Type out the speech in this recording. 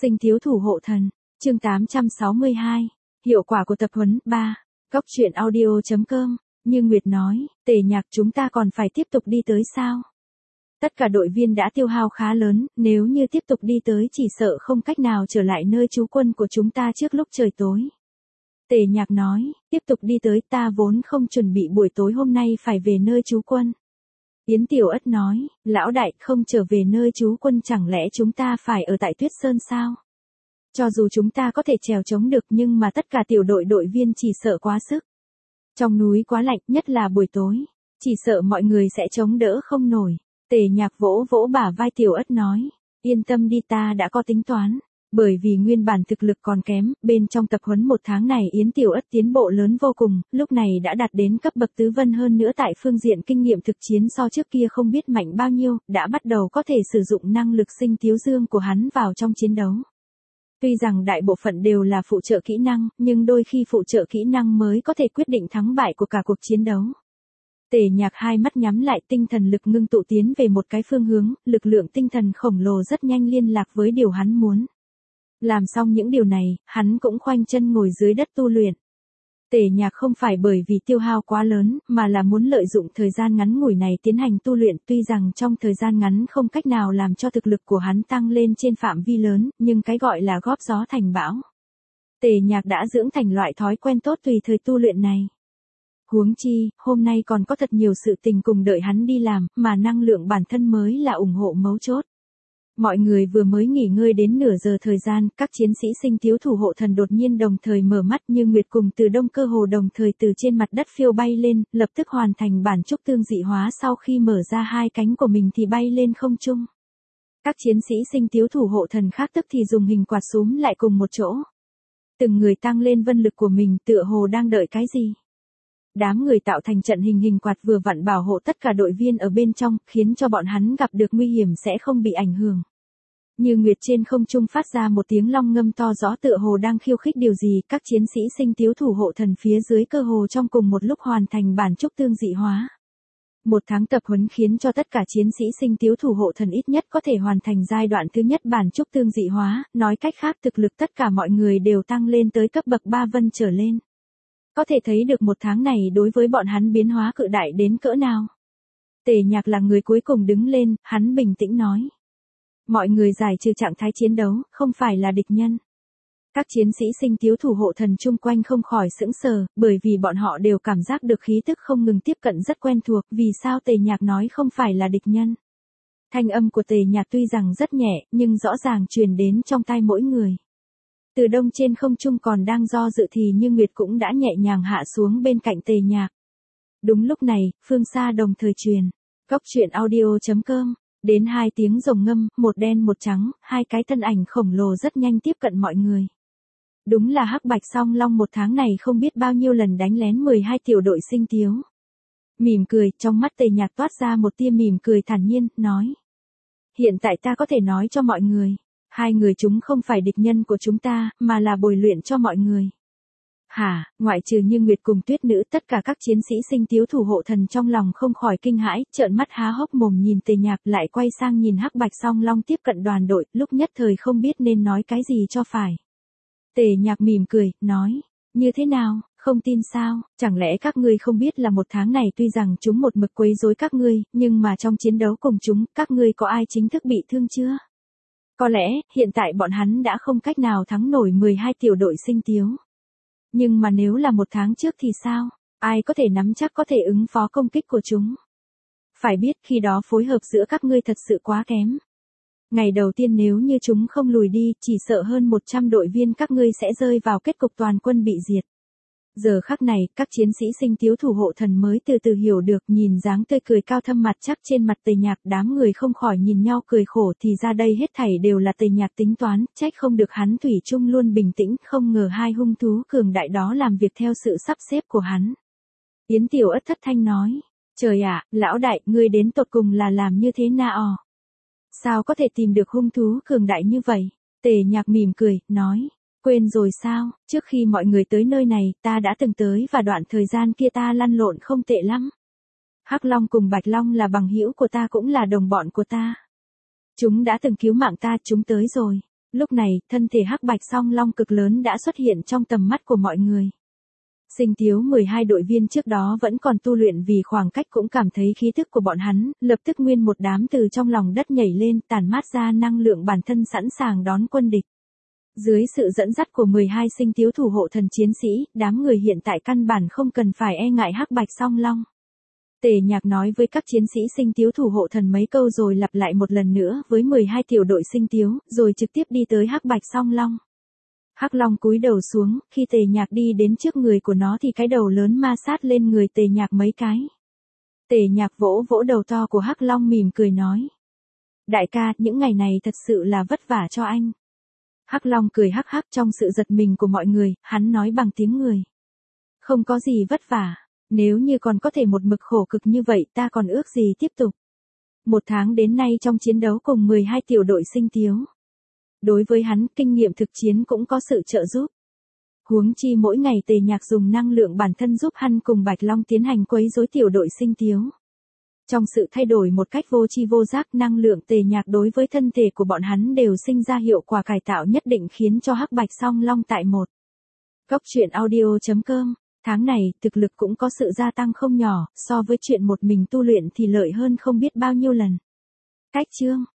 Sinh thiếu thủ hộ thần, chương 862, hiệu quả của tập huấn 3, Góc truyện audio.com, như Nguyệt nói, Tề Nhạc chúng ta còn phải tiếp tục đi tới sao? Tất cả đội viên đã tiêu hao khá lớn, nếu như tiếp tục đi tới chỉ sợ không cách nào trở lại nơi trú quân của chúng ta trước lúc trời tối. Tề Nhạc nói, tiếp tục đi tới ta vốn không chuẩn bị buổi tối hôm nay phải về nơi trú quân. Yến Tiểu Ất nói, lão đại không trở về nơi trú quân chẳng lẽ chúng ta phải ở tại Tuyết Sơn sao? Cho dù chúng ta có thể trèo chống được nhưng mà tất cả tiểu đội viên chỉ sợ quá sức. Trong núi quá lạnh nhất là buổi tối, chỉ sợ mọi người sẽ chống đỡ không nổi. Tề Nhạc vỗ vỗ bả vai Tiểu Ất nói, yên tâm đi ta đã có tính toán. Bởi vì nguyên bản thực lực còn kém, bên trong tập huấn 1 tháng này Yến Tiểu Ất tiến bộ lớn vô cùng, lúc này đã đạt đến cấp bậc tứ vân hơn nữa tại phương diện kinh nghiệm thực chiến so trước kia không biết mạnh bao nhiêu, đã bắt đầu có thể sử dụng năng lực sinh tiếu dương của hắn vào trong chiến đấu. Tuy rằng đại bộ phận đều là phụ trợ kỹ năng, nhưng đôi khi phụ trợ kỹ năng mới có thể quyết định thắng bại của cả cuộc chiến đấu. Tề Nhạc hai mắt nhắm lại tinh thần lực ngưng tụ tiến về một cái phương hướng, lực lượng tinh thần khổng lồ rất nhanh liên lạc với điều hắn muốn. Làm xong những điều này, hắn cũng khoanh chân ngồi dưới đất tu luyện. Tề Nhạc không phải bởi vì tiêu hao quá lớn, mà là muốn lợi dụng thời gian ngắn ngủi này tiến hành tu luyện. Tuy rằng trong thời gian ngắn không cách nào làm cho thực lực của hắn tăng lên trên phạm vi lớn, nhưng cái gọi là góp gió thành bão. Tề Nhạc đã dưỡng thành loại thói quen tốt tùy thời tu luyện này. Huống chi, hôm nay còn có thật nhiều sự tình cùng đợi hắn đi làm, mà năng lượng bản thân mới là ủng hộ mấu chốt. Mọi người vừa mới nghỉ ngơi đến nửa giờ thời gian, các chiến sĩ sinh tiếu thủ hộ thần đột nhiên đồng thời mở mắt như Nguyệt cùng Từ Đông cơ hồ đồng thời từ trên mặt đất phiêu bay lên, lập tức hoàn thành bản trúc tương dị hóa sau khi mở ra hai cánh của mình thì bay lên không trung. Các chiến sĩ sinh tiếu thủ hộ thần khác tức thì dùng hình quạt xúm lại cùng một chỗ. Từng người tăng lên vân lực của mình tựa hồ đang đợi cái gì. Đám người tạo thành trận hình quạt vừa vặn bảo hộ tất cả đội viên ở bên trong, khiến cho bọn hắn gặp được nguy hiểm sẽ không bị ảnh hưởng. Như Nguyệt trên không trung phát ra một tiếng long ngâm to rõ tựa hồ đang khiêu khích điều gì, các chiến sĩ sinh tiếu thủ hộ thần phía dưới cơ hồ trong cùng một lúc hoàn thành bản trúc tương dị hóa. 1 tháng tập huấn khiến cho tất cả chiến sĩ sinh tiếu thủ hộ thần ít nhất có thể hoàn thành giai đoạn thứ nhất bản trúc tương dị hóa, nói cách khác thực lực tất cả mọi người đều tăng lên tới cấp bậc 3 vân trở lên. Có thể thấy được 1 tháng này đối với bọn hắn biến hóa cự đại đến cỡ nào. Tề Nhạc là người cuối cùng đứng lên, hắn bình tĩnh nói. Mọi người giải trừ trạng thái chiến đấu, không phải là địch nhân. Các chiến sĩ sinh tiếu thủ hộ thần chung quanh không khỏi sững sờ, bởi vì bọn họ đều cảm giác được khí tức không ngừng tiếp cận rất quen thuộc, vì sao Tề Nhạc nói không phải là địch nhân. Thanh âm của Tề Nhạc tuy rằng rất nhẹ, nhưng rõ ràng truyền đến trong tai mỗi người. Từ Đông trên không trung còn đang do dự thì Như Nguyệt cũng đã nhẹ nhàng hạ xuống bên cạnh Tề Nhạc. Đúng lúc này, phương xa đồng thời truyền. Góc truyện audio.com, đến 2 tiếng rồng ngâm, một đen một trắng, hai cái thân ảnh khổng lồ rất nhanh tiếp cận mọi người. Đúng là Hắc Bạch Song Long 1 tháng này không biết bao nhiêu lần đánh lén 12 tiểu đội sinh tiếu. Mỉm cười, trong mắt Tề Nhạc toát ra một tia mỉm cười thản nhiên, nói. Hiện tại ta có thể nói cho mọi người. 2 người chúng không phải địch nhân của chúng ta, mà là bồi luyện cho mọi người. Hả, ngoại trừ Như Nguyệt cùng Tuyết Nữ tất cả các chiến sĩ sinh tiếu thủ hộ thần trong lòng không khỏi kinh hãi, trợn mắt há hốc mồm nhìn Tề Nhạc lại quay sang nhìn Hắc Bạch Song Long tiếp cận đoàn đội, lúc nhất thời không biết nên nói cái gì cho phải. Tề Nhạc mỉm cười, nói, như thế nào, không tin sao, chẳng lẽ các ngươi không biết là 1 tháng này tuy rằng chúng một mực quấy rối các ngươi, nhưng mà trong chiến đấu cùng chúng, các ngươi có ai chính thức bị thương chưa? Có lẽ, hiện tại bọn hắn đã không cách nào thắng nổi 12 tiểu đội sinh tiếu. Nhưng mà nếu là 1 tháng trước thì sao? Ai có thể nắm chắc có thể ứng phó công kích của chúng? Phải biết khi đó phối hợp giữa các ngươi thật sự quá kém. Ngày đầu tiên nếu như chúng không lùi đi, chỉ sợ hơn 100 đội viên các ngươi sẽ rơi vào kết cục toàn quân bị diệt. Giờ khắc này, các chiến sĩ sinh tiếu thủ hộ thần mới từ từ hiểu được, nhìn dáng tươi cười cao thâm mặt chắc trên mặt Tề Nhạc, đám người không khỏi nhìn nhau cười khổ thì ra đây hết thảy đều là Tề Nhạc tính toán, trách không được hắn thủy chung luôn bình tĩnh, không ngờ 2 hung thú cường đại đó làm việc theo sự sắp xếp của hắn. Yến Tiểu Ất thất thanh nói, trời ạ, lão đại, ngươi đến tột cùng là làm như thế nào? Sao có thể tìm được hung thú cường đại như vậy? Tề Nhạc mỉm cười, nói. Quên rồi sao, trước khi mọi người tới nơi này, ta đã từng tới và đoạn thời gian kia ta lăn lộn không tệ lắm. Hắc Long cùng Bạch Long là bằng hữu của ta cũng là đồng bọn của ta. Chúng đã từng cứu mạng ta, chúng tới rồi. Lúc này, thân thể hắc bạch song long cực lớn đã xuất hiện trong tầm mắt của mọi người. Sinh Tiếu 12 đội viên trước đó vẫn còn tu luyện vì khoảng cách cũng cảm thấy khí thức của bọn hắn, lập tức nguyên một đám từ trong lòng đất nhảy lên, tản mát ra năng lượng bản thân sẵn sàng đón quân địch. Dưới sự dẫn dắt của 12 Sinh Tiếu thủ hộ thần chiến sĩ, đám người hiện tại căn bản không cần phải e ngại hắc bạch song long. Tề Nhạc nói với các chiến sĩ Sinh Tiếu thủ hộ thần mấy câu rồi lặp lại một lần nữa với 12 tiểu đội Sinh Tiếu, rồi trực tiếp đi tới hắc bạch song long. Hắc long cúi đầu xuống, khi Tề Nhạc đi đến trước người của nó thì cái đầu lớn ma sát lên người Tề Nhạc mấy cái. Tề Nhạc vỗ vỗ đầu to của hắc long mỉm cười nói. Đại ca, những ngày này thật sự là vất vả cho anh. Hắc long cười hắc hắc trong sự giật mình của mọi người, hắn nói bằng tiếng người. Không có gì vất vả, nếu như còn có thể một mực khổ cực như vậy ta còn ước gì tiếp tục. 1 tháng đến nay trong chiến đấu cùng 12 tiểu đội Sinh Tiếu. Đối với hắn, kinh nghiệm thực chiến cũng có sự trợ giúp. Huống chi mỗi ngày Tề Nhạc dùng năng lượng bản thân giúp hắn cùng Bạch Long tiến hành quấy rối tiểu đội Sinh Tiếu. Trong sự thay đổi một cách vô tri vô giác, năng lượng Tề Nhạc đối với thân thể của bọn hắn đều sinh ra hiệu quả cải tạo nhất định khiến cho hắc bạch song long tại một. Cốc truyện audio.com, tháng này, thực lực cũng có sự gia tăng không nhỏ, so với chuyện một mình tu luyện thì lợi hơn không biết bao nhiêu lần. Cách chương